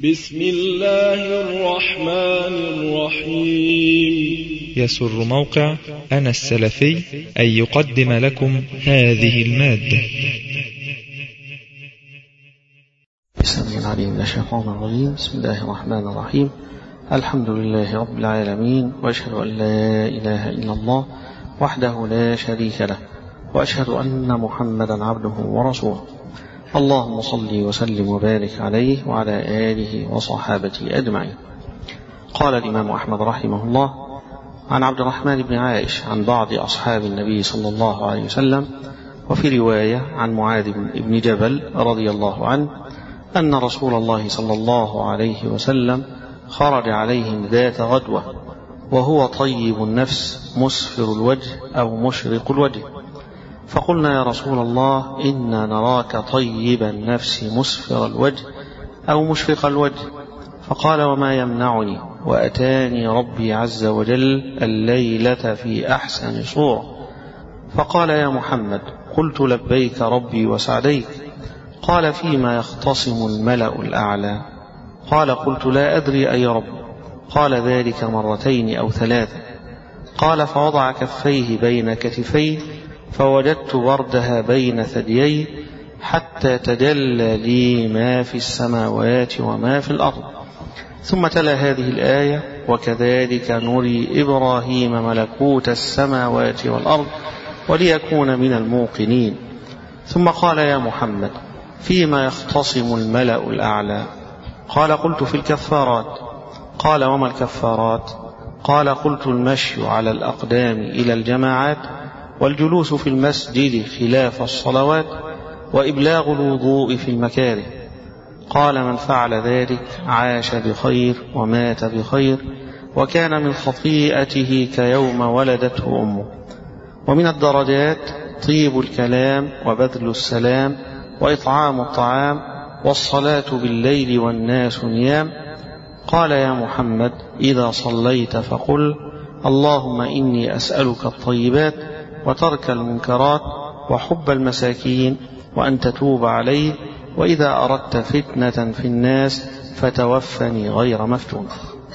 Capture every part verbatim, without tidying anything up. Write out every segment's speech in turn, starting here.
بسم الله الرحمن الرحيم. يسر موقع أنا السلفي أن يقدم لكم هذه المادة. بسم الله العليم من الشيطان الرجيم. بسم الله الرحمن الرحيم. الحمد لله رب العالمين، وأشهد أن لا إله إلا الله وحده لا شريك له، وأشهد أن محمدا عبده ورسوله. اللهم صل وسلم وبارك عليه وعلى آله وصحابته أجمعين. قال الإمام أحمد رحمه الله عن عبد الرحمن بن عائش عن بعض أصحاب النبي صلى الله عليه وسلم، وفي رواية عن معاذ بن جبل رضي الله عنه أن رسول الله صلى الله عليه وسلم خرج عليهم ذات غدوة وهو طيب النفس مسفر الوجه أو مشرق الوجه، فقلنا يا رسول الله إنا نراك طيب النفس مسفر الوجه أو مشرق الوجه، فقال وما يمنعني وأتاني ربي عز وجل الليلة في أحسن صورة. فقال يا محمد قلت لبيك ربي وسعديك. قال فيما يختصم الملأ الأعلى؟ قال قلت لا أدري أي رب. قال ذلك مرتين أو ثلاثة. قال فوضع كفيه بين كتفيه فوجدت بردها بين ثديي حتى تجلى لي ما في السماوات وما في الأرض. ثم تلا هذه الآية وكذلك نري إبراهيم ملكوت السماوات والأرض وليكون من الموقنين. ثم قال يا محمد فيما يختصم الملأ الأعلى؟ قال قلت في الكفارات. قال وما الكفارات؟ قال قلت المشي على الأقدام إلى الجماعات، والجلوس في المسجد خلاف الصلوات، وإبلاغ الوضوء في المكاره. قال من فعل ذلك عاش بخير ومات بخير، وكان من خطيئته كيوم ولدته أمه. ومن الدرجات طيب الكلام وبذل السلام وإطعام الطعام والصلاة بالليل والناس نيام. قال يا محمد إذا صليت فقل اللهم إني أسألك الطيبات وترك المنكرات وحب المساكين وأن تتوب علي، وإذا أردت فتنة في الناس فتوفني غير مفتون.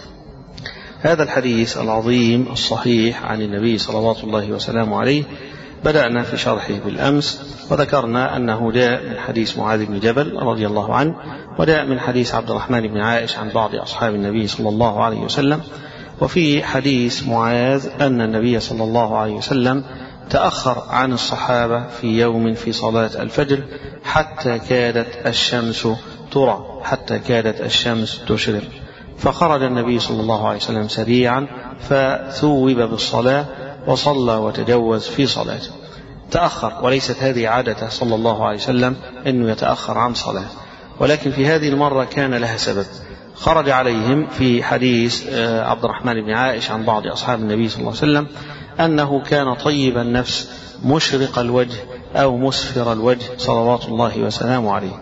هذا الحديث العظيم الصحيح عن النبي صلوات الله وسلامه عليه بدأنا في شرحه بالأمس، وذكرنا أنه جاء من حديث معاذ بن جبل رضي الله عنه، وجاء من حديث عبد الرحمن بن عائش عن بعض أصحاب النبي صلى الله عليه وسلم. وفي حديث معاذ أن النبي صلى الله عليه وسلم تأخر عن الصحابة في يوم في صلاة الفجر حتى كادت الشمس ترى حتى كادت الشمس تشرق، فخرج النبي صلى الله عليه وسلم سريعا فثوب بالصلاة وصلى وتجوز في صلاته. تأخر، وليست هذه عادته صلى الله عليه وسلم أنه يتأخر عن صلاة، ولكن في هذه المرة كان لها سبب. خرج عليهم في حديث عبد الرحمن بن عائش عن بعض أصحاب النبي صلى الله عليه وسلم أنه كان طيب النفس مشرق الوجه أو مسفر الوجه صلوات الله وسلامه عليه.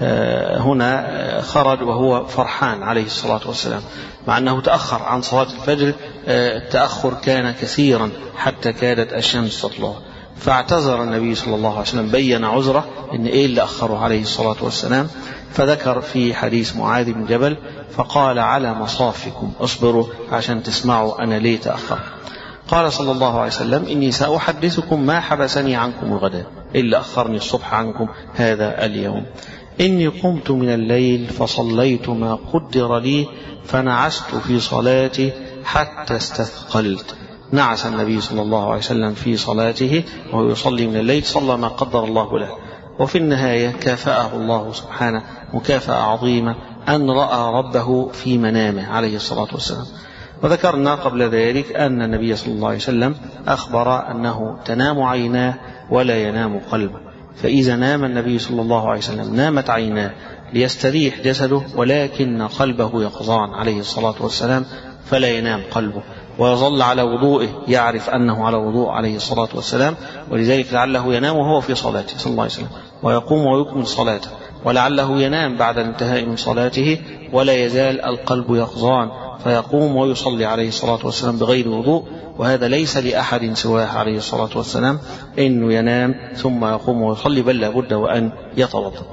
هنا خرج وهو فرحان عليه الصلاة والسلام، مع أنه تأخر عن صلاة الفجر. التأخر كان كثيرا حتى كادت الشمس تطلع، فاعتذر النبي صلى الله عليه وسلم، بين عذره إن إيه اللي أخره عليه الصلاة والسلام. فذكر في حديث معاذ بن جبل فقال على مصافكم اصبروا عشان تسمعوا أنا ليه تأخر. قال صلى الله عليه وسلم إني سأحدثكم ما حبسني عنكم الغداء إلا أخرني الصبح عنكم هذا اليوم. إني قمت من الليل فصليت ما قدر لي فنعست في صلاتي حتى استثقلت. نعس النبي صلى الله عليه وسلم في صلاته وهو يصلي من الليل، صلى ما قدر الله له، وفي النهاية كافأه الله سبحانه مكافأة عظيمة أن رأى ربه في منامه عليه الصلاة والسلام. وذكرنا قبل ذلك أن النبي صلى الله عليه وسلم أخبر أنه تنام عيناه ولا ينام قلبه، فإذا نام النبي صلى الله عليه وسلم نامت عيناه ليستريح جسده، ولكن قلبه يقظان عليه الصلاة والسلام فلا ينام قلبه، ويظل على وضوئه، يعرف أنه على وضوء عليه الصلاة والسلام، ولذلك لعله ينام وهو في صلاته صلى الله عليه وسلم ويقوم ويكمل صلاته، ولعله ينام بعد الانتهاء من صلاته ولا يزال القلب يقظان فيقوم ويصلي عليه الصلاة والسلام بغير وضوء. وهذا ليس لأحد سواه عليه الصلاة والسلام إنه ينام ثم يقوم ويصلي، بل لابد وأن يتوضأ.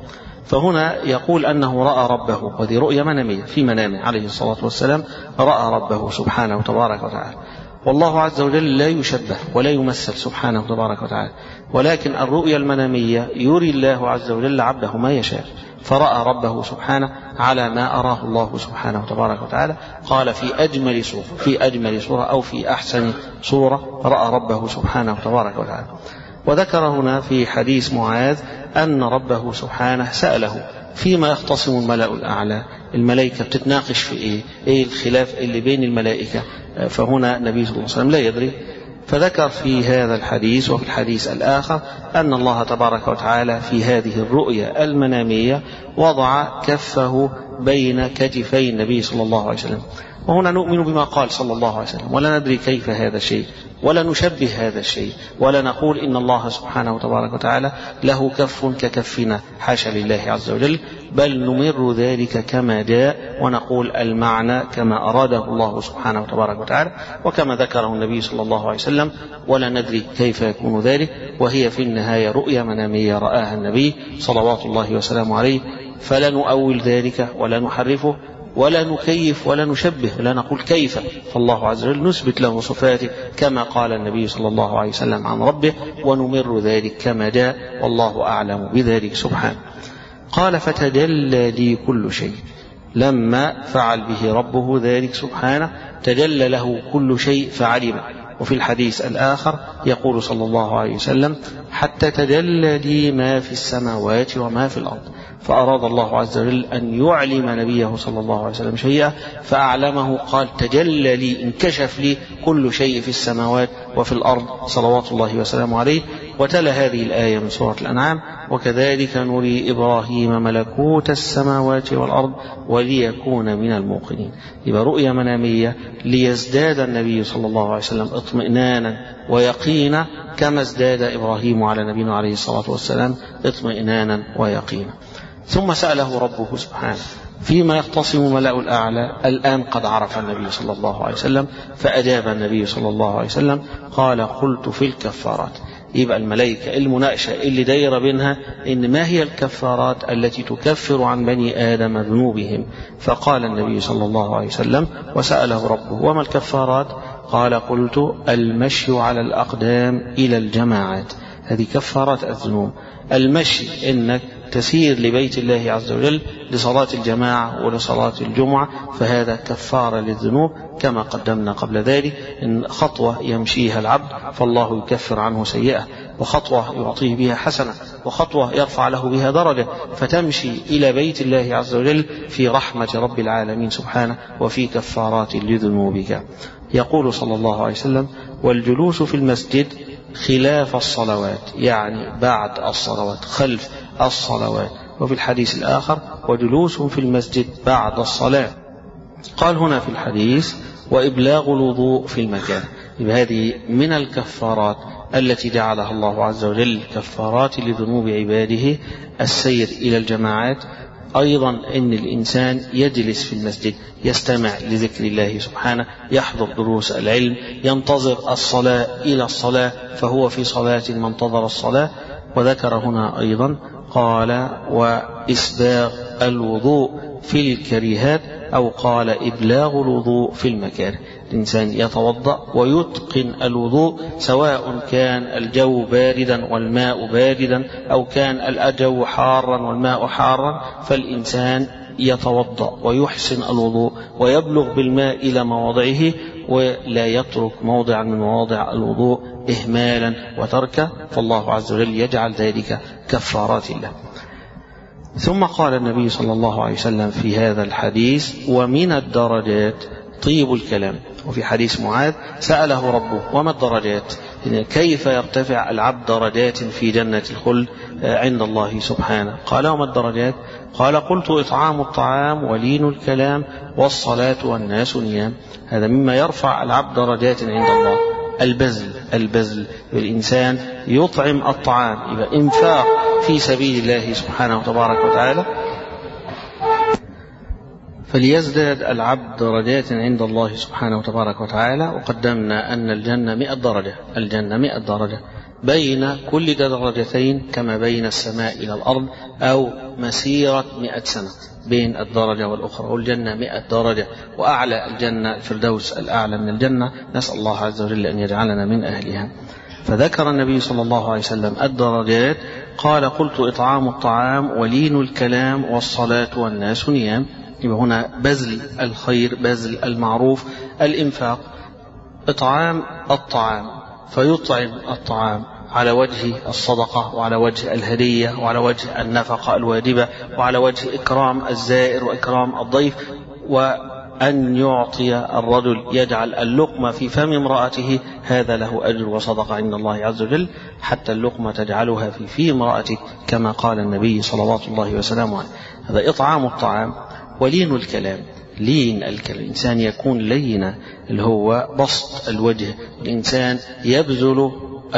فهنا يقول أنه رأى ربه، وهذه رؤيا منامية في منامه عليه الصلاة والسلام، رأى ربه سبحانه وتبارك وتعالى. والله عز وجل لا يشبه ولا يمثل سبحانه وتبارك وتعالى، ولكن الرؤيا المنامية يري الله عز وجل عبده ما يشاء، فرأى ربه سبحانه على ما أراه الله سبحانه وتبارك وتعالى. قال في أجمل صورة في أجمل صورة أو في أحسن صورة رأى ربه سبحانه وتبارك وتعالى. وذكر هنا في حديث معاذ أن ربه سبحانه سأله فيما يختصم الملأ الأعلى، الملائكة بتتناقش في إيه؟ إيه الخلاف اللي بين الملائكة؟ فهنا النبي صلى الله عليه وسلم لا يدري، فذكر في هذا الحديث وفي الحديث الآخر أن الله تبارك وتعالى في هذه الرؤيا المنامية وضع كفه بين كتفي النبي صلى الله عليه وسلم. وهنا نؤمن بما قال صلى الله عليه وسلم، ولا ندري كيف هذا الشيء، ولا نشبه هذا الشيء، ولا نقول إن الله سبحانه وتبارك وتعالى له كف ككفنا، حاشا لله عز وجل، بل نمر ذلك كما جاء ونقول المعنى كما أراده الله سبحانه وتبارك وتعالى وكما ذكره النبي صلى الله عليه وسلم، ولا ندري كيف يكون ذلك. وهي في النهاية رؤيا منامية رآها النبي صلوات الله وسلامه عليه، فلا نؤول ذلك ولا نحرفه ولا نكيف ولا نشبه ولا نقول كيف، فالله عز وجل نثبت له صفاته كما قال النبي صلى الله عليه وسلم عن ربه، ونمر ذلك كما جاء، والله أعلم بذلك سبحانه. قال فتجلى لي كل شيء، لما فعل به ربه ذلك سبحانه تجلى له كل شيء فعلم. وفي الحديث الآخر يقول صلى الله عليه وسلم حتى تجلى لي ما في السماوات وما في الأرض، فأراد الله عز وجل أن يعلم نبيه صلى الله عليه وسلم شيئا فأعلمه، قال تجلى لي، انكشف لي كل شيء في السماوات وفي الأرض صلوات الله وسلامه عليه. وتلا هذه الآية من سورة الأنعام وكذلك نري إبراهيم ملكوت السماوات والأرض وليكون من الموقنين. يبقى رؤيا منامية ليزداد النبي صلى الله عليه وسلم اطمئنانا ويقينا كما ازداد إبراهيم على نبينا عليه الصلاة والسلام اطمئنانا ويقينا. ثم سأله ربه سبحانه فيما يختصم ملأ الأعلى. الآن قد عرف النبي صلى الله عليه وسلم فأجاب النبي صلى الله عليه وسلم قال قلت في الكفارات. يبقى الملائكة المناقشة اللي دايرة بينها إن ما هي الكفارات التي تكفر عن بني آدم ذنوبهم. فقال النبي صلى الله عليه وسلم وسأله ربه وما الكفارات؟ قال قلت المشي على الأقدام إلى الجماعات، هذه كفارات الذنوب. المشي إنك تسير لبيت الله عز وجل لصلاة الجماعة ولصلاة الجمعة، فهذا كفارة للذنوب كما قدمنا قبل ذلك. إن خطوة يمشيها العبد فالله يكفر عنه سيئة، وخطوة يعطيه بها حسنة، وخطوة يرفع له بها درجة، فتمشي إلى بيت الله عز وجل في رحمة رب العالمين سبحانه وفي كفارات لذنوبك. يقول صلى الله عليه وسلم والجلوس في المسجد خلاف الصلوات، يعني بعد الصلوات، خلف الصلوات. وفي الحديث الآخر وجلوس في المسجد بعد الصلاة. قال هنا في الحديث وإبلاغ الوضوء في المكان. هذه من الكفارات التي جعلها الله عز وجل كفارات لذنوب عباده السير إلى الجماعات. أيضا أن الإنسان يجلس في المسجد يستمع لذكر الله سبحانه، يحضر دروس العلم، ينتظر الصلاة إلى الصلاة فهو في صلاة منتظر الصلاة. وذكر هنا أيضا قال وإسباغ الوضوء في الكريهات، أو قال إبلاغ الوضوء في المكاره. الإنسان يتوضأ ويتقن الوضوء سواء كان الجو باردا والماء باردا أو كان الجو حارا والماء حارا، فالإنسان يتوضأ ويحسن الوضوء ويبلغ بالماء إلى مواضعه ولا يترك موضعا من مواضع الوضوء إهمالا وتركا، فالله عز وجل يجعل ذلك كفارات له. ثم قال النبي صلى الله عليه وسلم في هذا الحديث ومن الدرجات طيب الكلام. وفي حديث معاذ سأله ربه وما الدرجات، كيف يرتفع العبد درجات في جنة الخلد عند الله سبحانه؟ قال وما الدرجات؟ قال قلت إطعام الطعام ولين الكلام والصلاة والناس نيام. هذا مما يرفع العبد درجات عند الله. البذل البذل الإنسان يطعم الطعام، يبقى إنفاق في سبيل الله سبحانه وتبارك وتعالى، فليزداد العبد درجات عند الله سبحانه وتبارك وتعالى. وقدمنا أن الجنة مئة درجة، الجنة مئة درجة بين كل درجتين كما بين السماء إلى الأرض، أو مسيرة مئة سنة بين الدرجة والأخرى، والجنة مئة درجة، وأعلى الجنة الفردوس الأعلى من الجنة، نسأل الله عز وجل أن يجعلنا من أهلها. فذكر النبي صلى الله عليه وسلم الدرجات، قال: قلت: إطعام الطعام ولين الكلام والصلاة والناس نيام. يبقى هنا بذل الخير، بذل المعروف، الإنفاق. إطعام الطعام، فيطعم الطعام على وجه الصدقة، وعلى وجه الهدية، وعلى وجه النفقة الواجبة، وعلى وجه إكرام الزائر وإكرام الضيف، وأن يعطي الرجل يجعل اللقمة في فم امرأته، هذا له أجر وصدقة عند الله عز وجل، حتى اللقمة تجعلها في في امرأتك كما قال النبي صلوات الله وسلامه عليه. هذا إطعام الطعام. ولين الكلام، لين الكلام، الإنسان يكون لينا، اللي هو بسط الوجه، الإنسان يبذل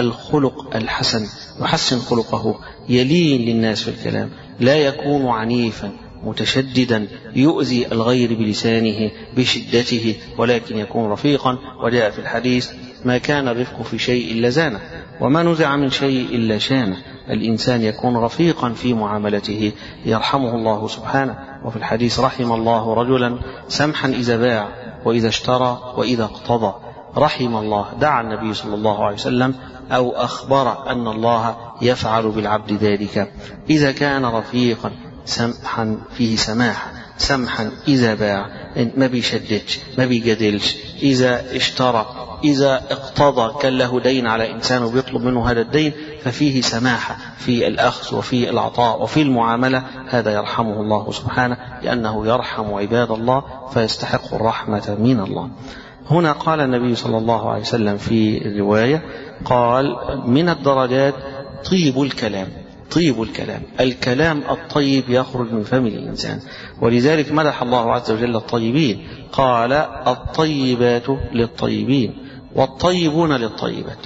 الخلق الحسن، يحسن خلقه، يلين للناس في الكلام، لا يكون عنيفا متشددا يؤذي الغير بلسانه بشدته، ولكن يكون رفيقا. وجاء في الحديث: ما كان الرفق في شيء إلا زانه، وما نزع من شيء إلا شانه. الإنسان يكون رفيقا في معاملته يرحمه الله سبحانه. وفي الحديث: رحم الله رجلا سمحا إذا باع وإذا اشترى وإذا اقتضى. رحم الله، دعا النبي صلى الله عليه وسلم أو أخبر أن الله يفعل بالعبد ذلك إذا كان رفيقا سمحا، فيه سماحة، سمحا إذا باع، ما بيشددش، ما بيجادلش، إذا اشترى، إذا اقتضى، كان له دين على إنسان وبيطلب منه هذا الدين، ففيه سماحة في الأخذ وفي العطاء وفي المعاملة. هذا يرحمه الله سبحانه، لأنه يرحم عباد الله فيستحق الرحمة من الله. هنا قال النبي صلى الله عليه وسلم في الرواية، قال: من الدرجات طيب الكلام. طيب الكلام، الكلام الطيب يخرج من فم الإنسان، ولذلك مدح الله عز وجل الطيبين، قال: الطيبات للطيبين والطيبون للطيبات.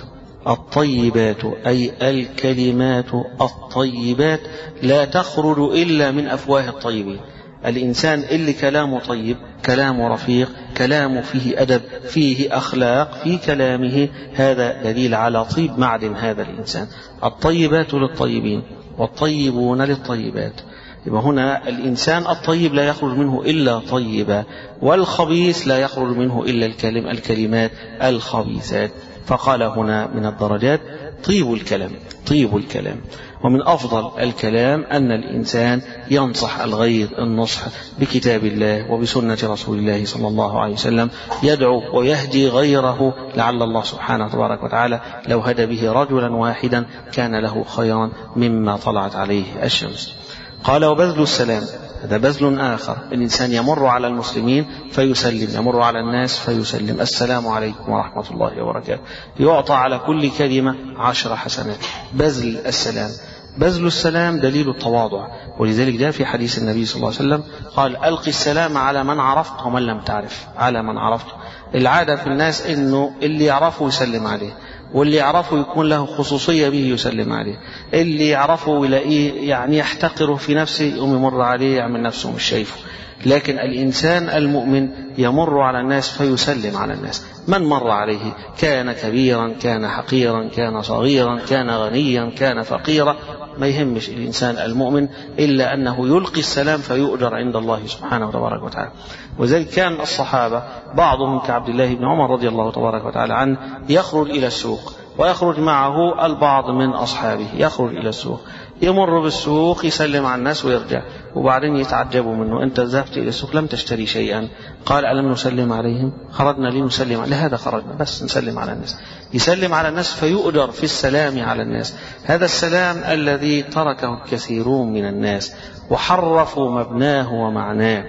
الطيبات أي الكلمات الطيبات لا تخرج إلا من أفواه الطيبين. الإنسان اللي كلامه طيب، كلامه رفيق، كلامه فيه أدب، فيه أخلاق في كلامه، هذا دليل على طيب معدن هذا الإنسان. الطيبات للطيبين والطيبون للطيبات. يبقى هنا الإنسان الطيب لا يخرج منه إلا طيبا، والخبيث لا يخرج منه إلا الكلم الكلمات الخبيثات. فقال هنا من الدرجات طيب الكلام. طيب الكلام، ومن أفضل الكلام أن الإنسان ينصح الغير النصح بكتاب الله وبسنة رسول الله صلى الله عليه وسلم، يدعو ويهدي غيره، لعل الله سبحانه تبارك وتعالى لو هدى به رجلا واحدا كان له خيرا مما طلعت عليه الشمس. قال: وبذل السلام، هذا بذل آخر. الإنسان يمر على المسلمين فيسلم، يمر على الناس فيسلم: السلام عليكم ورحمة الله وبركاته، يعطى على كل كلمة عشر حسنات. بذل السلام، بذل السلام دليل التواضع، ولذلك جاء في حديث النبي صلى الله عليه وسلم قال: ألقي السلام على من عرفت ومن لم تعرف. على من عرفت، العادة في الناس إنه اللي يعرفه يسلم عليه، واللي يعرفه يكون له خصوصية به يسلم عليه، اللي يعرفه يلاقيه يعني يحتقره في نفسه يقوم يمر عليه يعمل نفسه مش شايفه. لكن الإنسان المؤمن يمر على الناس فيسلم على الناس، من مر عليه، كان كبيرا كان حقيرا كان صغيرا كان غنيا كان فقيرا، ما يهمش الإنسان المؤمن إلا أنه يلقي السلام فيؤجر عند الله سبحانه وتبارك وتعالى. وذلك كان الصحابة بعضهم كعبد الله بن عمر رضي الله تبارك وتعالى عنه يخرج إلى السوق، ويخرج معه البعض من أصحابه، يخرج إلى السوق، يمر بالسوق يسلم على الناس ويرجع، وبعدين يتعجبوا منه: أنت ذهبت إلى السوق لم تشتري شيئا. قال: ألم نسلم عليهم؟ خرجنا لنسلم، لهذا خرجنا، بس نسلم على الناس. يسلم على الناس فيؤجر في السلام على الناس. هذا السلام الذي تركه الكثيرون من الناس وحرفوا مبناه ومعناه.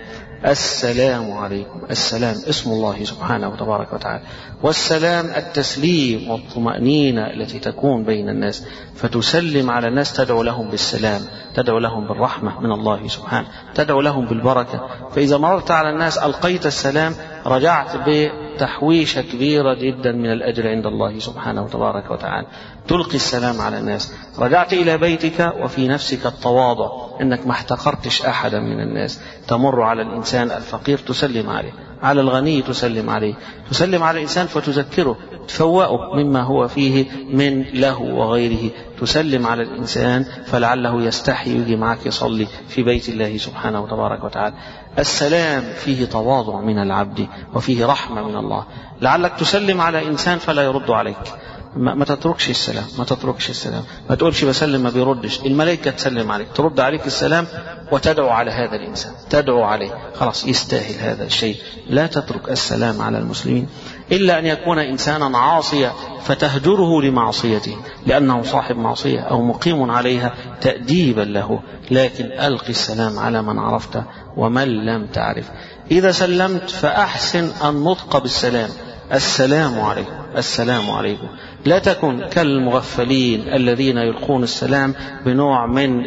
السلام عليكم، السلام اسم الله سبحانه وتبارك وتعالى، والسلام التسليم والطمأنينة التي تكون بين الناس، فتسلم على الناس، تدعو لهم بالسلام، تدعو لهم بالرحمة من الله سبحانه، تدعو لهم بالبركة. فإذا مررت على الناس ألقيت السلام، رجعت بتحويشة كبيرة جدا من الأجر عند الله سبحانه وتبارك وتعالى. تلقي السلام على الناس، رجعت إلى بيتك وفي نفسك التواضع، إنك ما احتقرتش أحدا من الناس، تمر على الإنسان الفقير تسلم عليه، على الغني تسلم عليه، تسلم على الإنسان فتذكره، تفوقه مما هو فيه من له وغيره، تسلم على الإنسان فلعله يستحي يجي معك يصلي في بيت الله سبحانه وتبارك وتعالى. السلام فيه تواضع من العبد وفيه رحمة من الله. لعلك تسلم على إنسان فلا يرد عليك، ما, ما تتركش السلام، ما تتركش السلام، ما تقولش بسلم ما بيردش، الملائكة تسلم عليك، ترد عليك السلام وتدعو على هذا الإنسان، تدعو عليه، خلاص يستاهل هذا الشيء. لا تترك السلام على المسلمين إلا أن يكون إنسانا عاصيا فتهجره لمعصيته لأنه صاحب معصية أو مقيم عليها تأديبا له، لكن ألقي السلام على من عرفت ومن لم تعرف. إذا سلمت فأحسن النطق بالسلام، السلام عليكم، السلام عليكم. لا تكن كالمغفلين الذين يلقون السلام بنوع من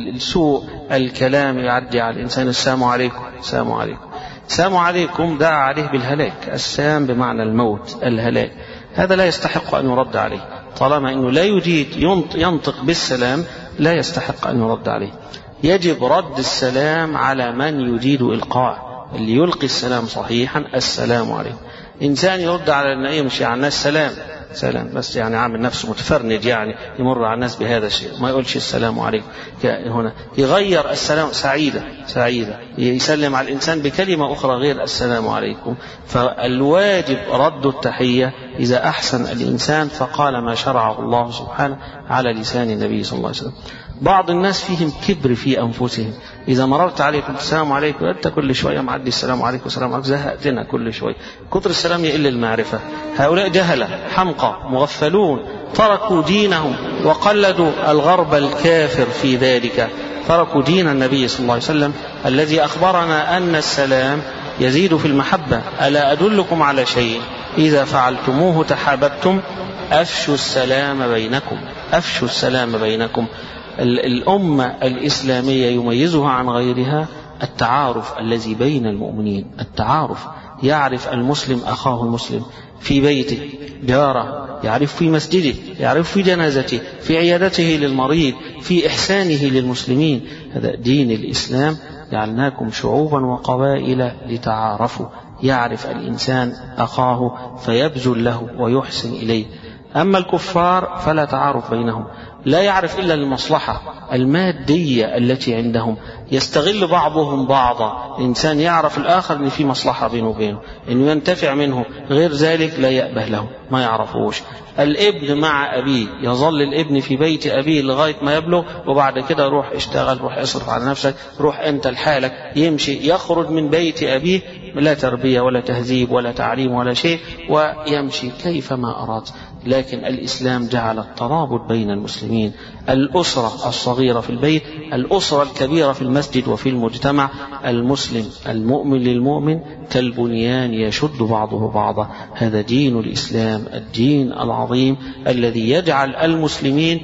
سوء الكلام، يعدي على الإنسان السلام عليكم، السلام عليكم، السلام عليكم، دعا عليه بالهلاك. السلام بمعنى الموت، الهلاك، هذا لا يستحق أن يرد عليه، طالما أنه لا يجيد ينطق بالسلام لا يستحق أن يرد عليه. يجب رد السلام على من يجيد إلقاء، اللي يلقي السلام صحيحا السلام عليكم. إنسان يرد على النائم مش على الناس سلام سلام بس، يعني عامل نفسه متفرنج، يعني يمر على الناس بهذا الشيء، ما يقولش السلام عليكم. هنا يغير السلام سعيدة سعيدة، يسلم على الإنسان بكلمة أخرى غير السلام عليكم. فالواجب رد التحية إذا أحسن الإنسان فقال ما شرعه الله سبحانه على لسان النبي صلى الله عليه وسلم. بعض الناس فيهم كبر في أنفسهم، إذا مررت عليكم السلام عليكم، أنت كل شوية معدي السلام عليكم السلام عليكم، زهقتنا كل شوية، كتر السلام يقل المعرفة. هؤلاء جهلة حمقى مغفلون، تركوا دينهم وقلدوا الغرب الكافر في ذلك، تركوا دين النبي صلى الله عليه وسلم الذي أخبرنا أن السلام يزيد في المحبة. ألا أدلكم على شيء إذا فعلتموه تحاببتم؟ أفشوا السلام بينكم، أفشوا السلام بينكم. الأمة الإسلامية يميزها عن غيرها التعارف الذي بين المؤمنين، التعارف، يعرف المسلم أخاه المسلم في بيته، جاره، يعرف في مسجده، يعرف في جنازته، في عيادته للمريض، في إحسانه للمسلمين. هذا دين الإسلام، جعلناكم شعوبا وقبائل لتعارفوا، يعرف الإنسان أخاه فيبذل له ويحسن إليه. أما الكفار فلا تعارف بينهم، لا يعرف إلا المصلحة المادية التي عندهم، يستغل بعضهم بعضا. إنسان يعرف الآخر أن في مصلحة بينه وبينه، أنه ينتفع منه، غير ذلك لا يأبه له، ما يعرفوش. الابن مع أبيه، يظل الابن في بيت أبيه لغاية ما يبلغ، وبعد كده روح اشتغل، روح اصرف على نفسك، روح أنت لحالك، يمشي يخرج من بيت أبيه لا تربية ولا تهذيب ولا تعليم ولا شيء، ويمشي كيفما أراد. لكن الإسلام جعل الترابط بين المسلمين، الأسرة الصغيرة في البيت، الأسرة الكبيرة في المسجد وفي المجتمع. المسلم المؤمن للمؤمن كالبنيان يشد بعضه بعضا. هذا دين الإسلام، الدين العظيم الذي يجعل المسلمين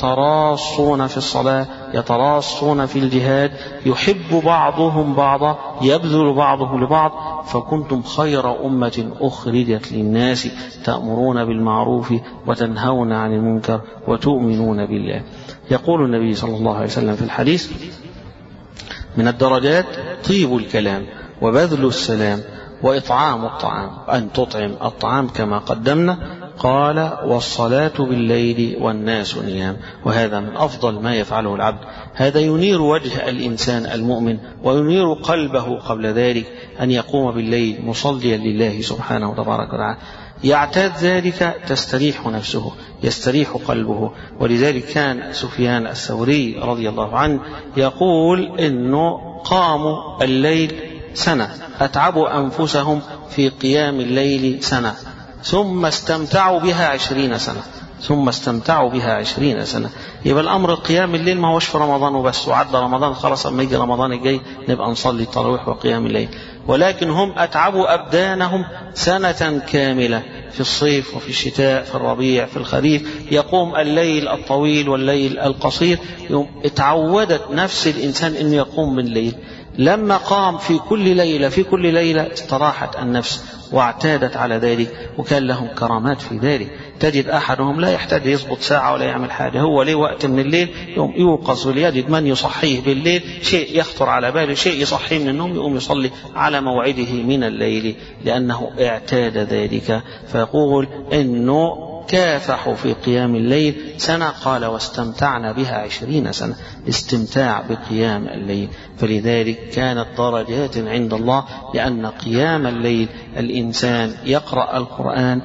يتراصون في الصلاة، يتراصون في الجهاد، يحب بعضهم بعضا، يبذل بعضهم لبعض. فكنتم خير أمة أخرجت للناس تأمرون بالمعروف وتنهون عن المنكر وتؤمنون بالله. يقول النبي صلى الله عليه وسلم في الحديث: من الدرجات طيب الكلام وبذل السلام وإطعام الطعام، أن تطعم الطعام كما قدمنا. قال: والصلاة بالليل والناس نيام. وهذا من أفضل ما يفعله العبد، هذا ينير وجه الإنسان المؤمن وينير قلبه قبل ذلك، أن يقوم بالليل مصليا لله سبحانه وتبارك وتعالى. يعتاد ذلك تستريح نفسه، يستريح قلبه. ولذلك كان سفيان الثوري رضي الله عنه يقول إنه قاموا الليل سنة، أتعبوا أنفسهم في قيام الليل سنة، ثم استمتعوا بها عشرين سنة، ثم استمتعوا بها عشرين سنة. يبقى الأمر قيام الليل ما هوش في رمضان وبس، وعدى رمضان خلاص، أما يجي رمضان الجاي نبقى نصلي التراويح وقيام الليل. ولكن هم أتعبوا أبدانهم سنة كاملة، في الصيف وفي الشتاء، في الربيع، في الخريف، يقوم الليل الطويل والليل القصير. اتعودت نفس الإنسان أن يقوم بالليل، لما قام في كل ليلة في كل ليلة استراحت النفس واعتادت على ذلك، وكان لهم كرامات في ذلك. تجد أحدهم لا يحتاج يضبط ساعة ولا يعمل حاجة، هو ليه وقت من الليل يوم يوقظ وليجد من يصحيه بالليل، شيء يخطر على باله، شيء يصحيه من النوم، يقوم يصلي على موعده من الليل لأنه اعتاد ذلك. فيقول إنه كافحوا في قيام الليل سنة، قال واستمتعنا بها عشرين سنة، استمتاع بقيام الليل. فلذلك كانت درجات عند الله، لأن قيام الليل الإنسان يقرأ القرآن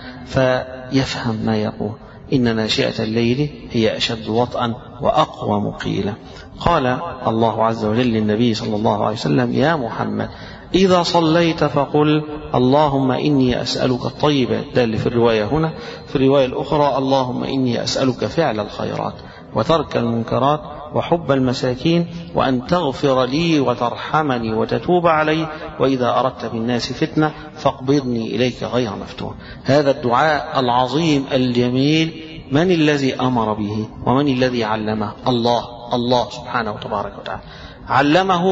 فيفهم ما يقول. إن ناشئة الليل هي أشد وطئا وأقوى مقيلة. قال الله عز وجل للنبي صلى الله عليه وسلم: يا محمد إذا صليت فقل اللهم إني أسألك الطيبات، ده اللي في الرواية هنا. في الرواية الأخرى اللهم إني أسألك فعل الخيرات وترك المنكرات وحب المساكين وأن تغفر لي وترحمني وتتوب علي، وإذا أردت بالناس فتنة فاقبضني إليك غير مفتون. هذا الدعاء العظيم الجميل من الذي أمر به ومن الذي علمه؟ الله الله سبحانه وتبارك وتعالى علمه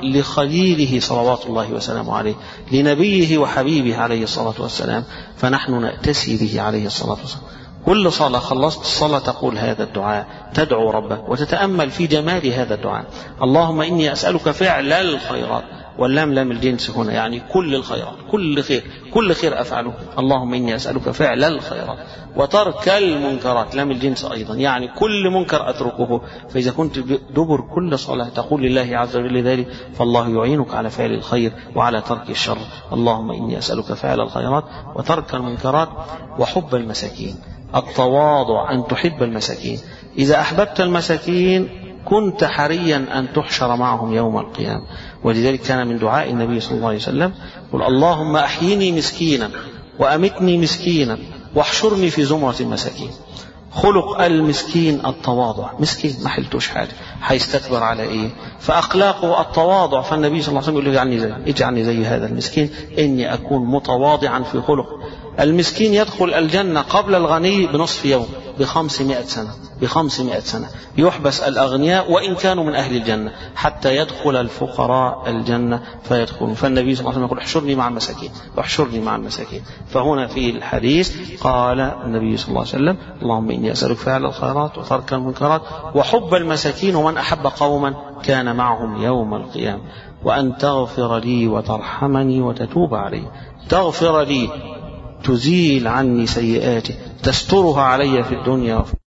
لخليله صلوات الله وسلامه عليه، لنبيه وحبيبه عليه الصلاة والسلام، فنحن نأتسي به عليه الصلاة والسلام. كل صلاة خلصت الصلاة تقول هذا الدعاء، تدعو ربك وتتأمل في جمال هذا الدعاء. اللهم إني أسألك فعل الخيرات، واللام لام الجنس هنا يعني كل الخيرات، كل خير كل خير أفعله. اللهم إني أسألك فعل الخيرات وترك المنكرات، لام الجنس أيضا يعني كل منكر أتركه. فإذا كنت دبر كل صلاة تقول لله عز وجل ذلك، فالله يعينك على فعل الخير وعلى ترك الشر. اللهم إني أسألك فعل الخيرات وترك المنكرات وحب المساكين، التواضع، أن تحب المساكين. إذا أحببت المساكين كنت حريا أن تحشر معهم يوم القيامة. ولذلك كان من دعاء النبي صلى الله عليه وسلم: قل اللهم أحيني مسكينا وأمتني مسكينا واحشرني في زمرة المساكين. خلق المسكين التواضع، مسكين ما حلتوش حاجة، هيستكبر على إيه؟ فأخلاقه التواضع. فالنبي صلى الله عليه وسلم يقول: اجعلني زي اجعلني زي هذا المسكين، إني أكون متواضعا في خلق. المسكين يدخل الجنة قبل الغني بنصف يوم، بخمسمائة سنة بخمسمائة سنة يحبس الأغنياء وإن كانوا من أهل الجنة حتى يدخل الفقراء الجنة فيدخلون. فالنبي صلى الله عليه وسلم يقول: احشرني مع المساكين احشرني مع المساكين. فهنا في الحديث قال النبي صلى الله عليه وسلم: اللهم إني أسألك فعل الخيرات وترك المنكرات وحب المساكين، ومن أحب قوما كان معهم يوم القيامة، وأن تغفر لي وترحمني وتتوب علي. تغفر لي تزيل عني سيئاتي، تسترها علي في الدنيا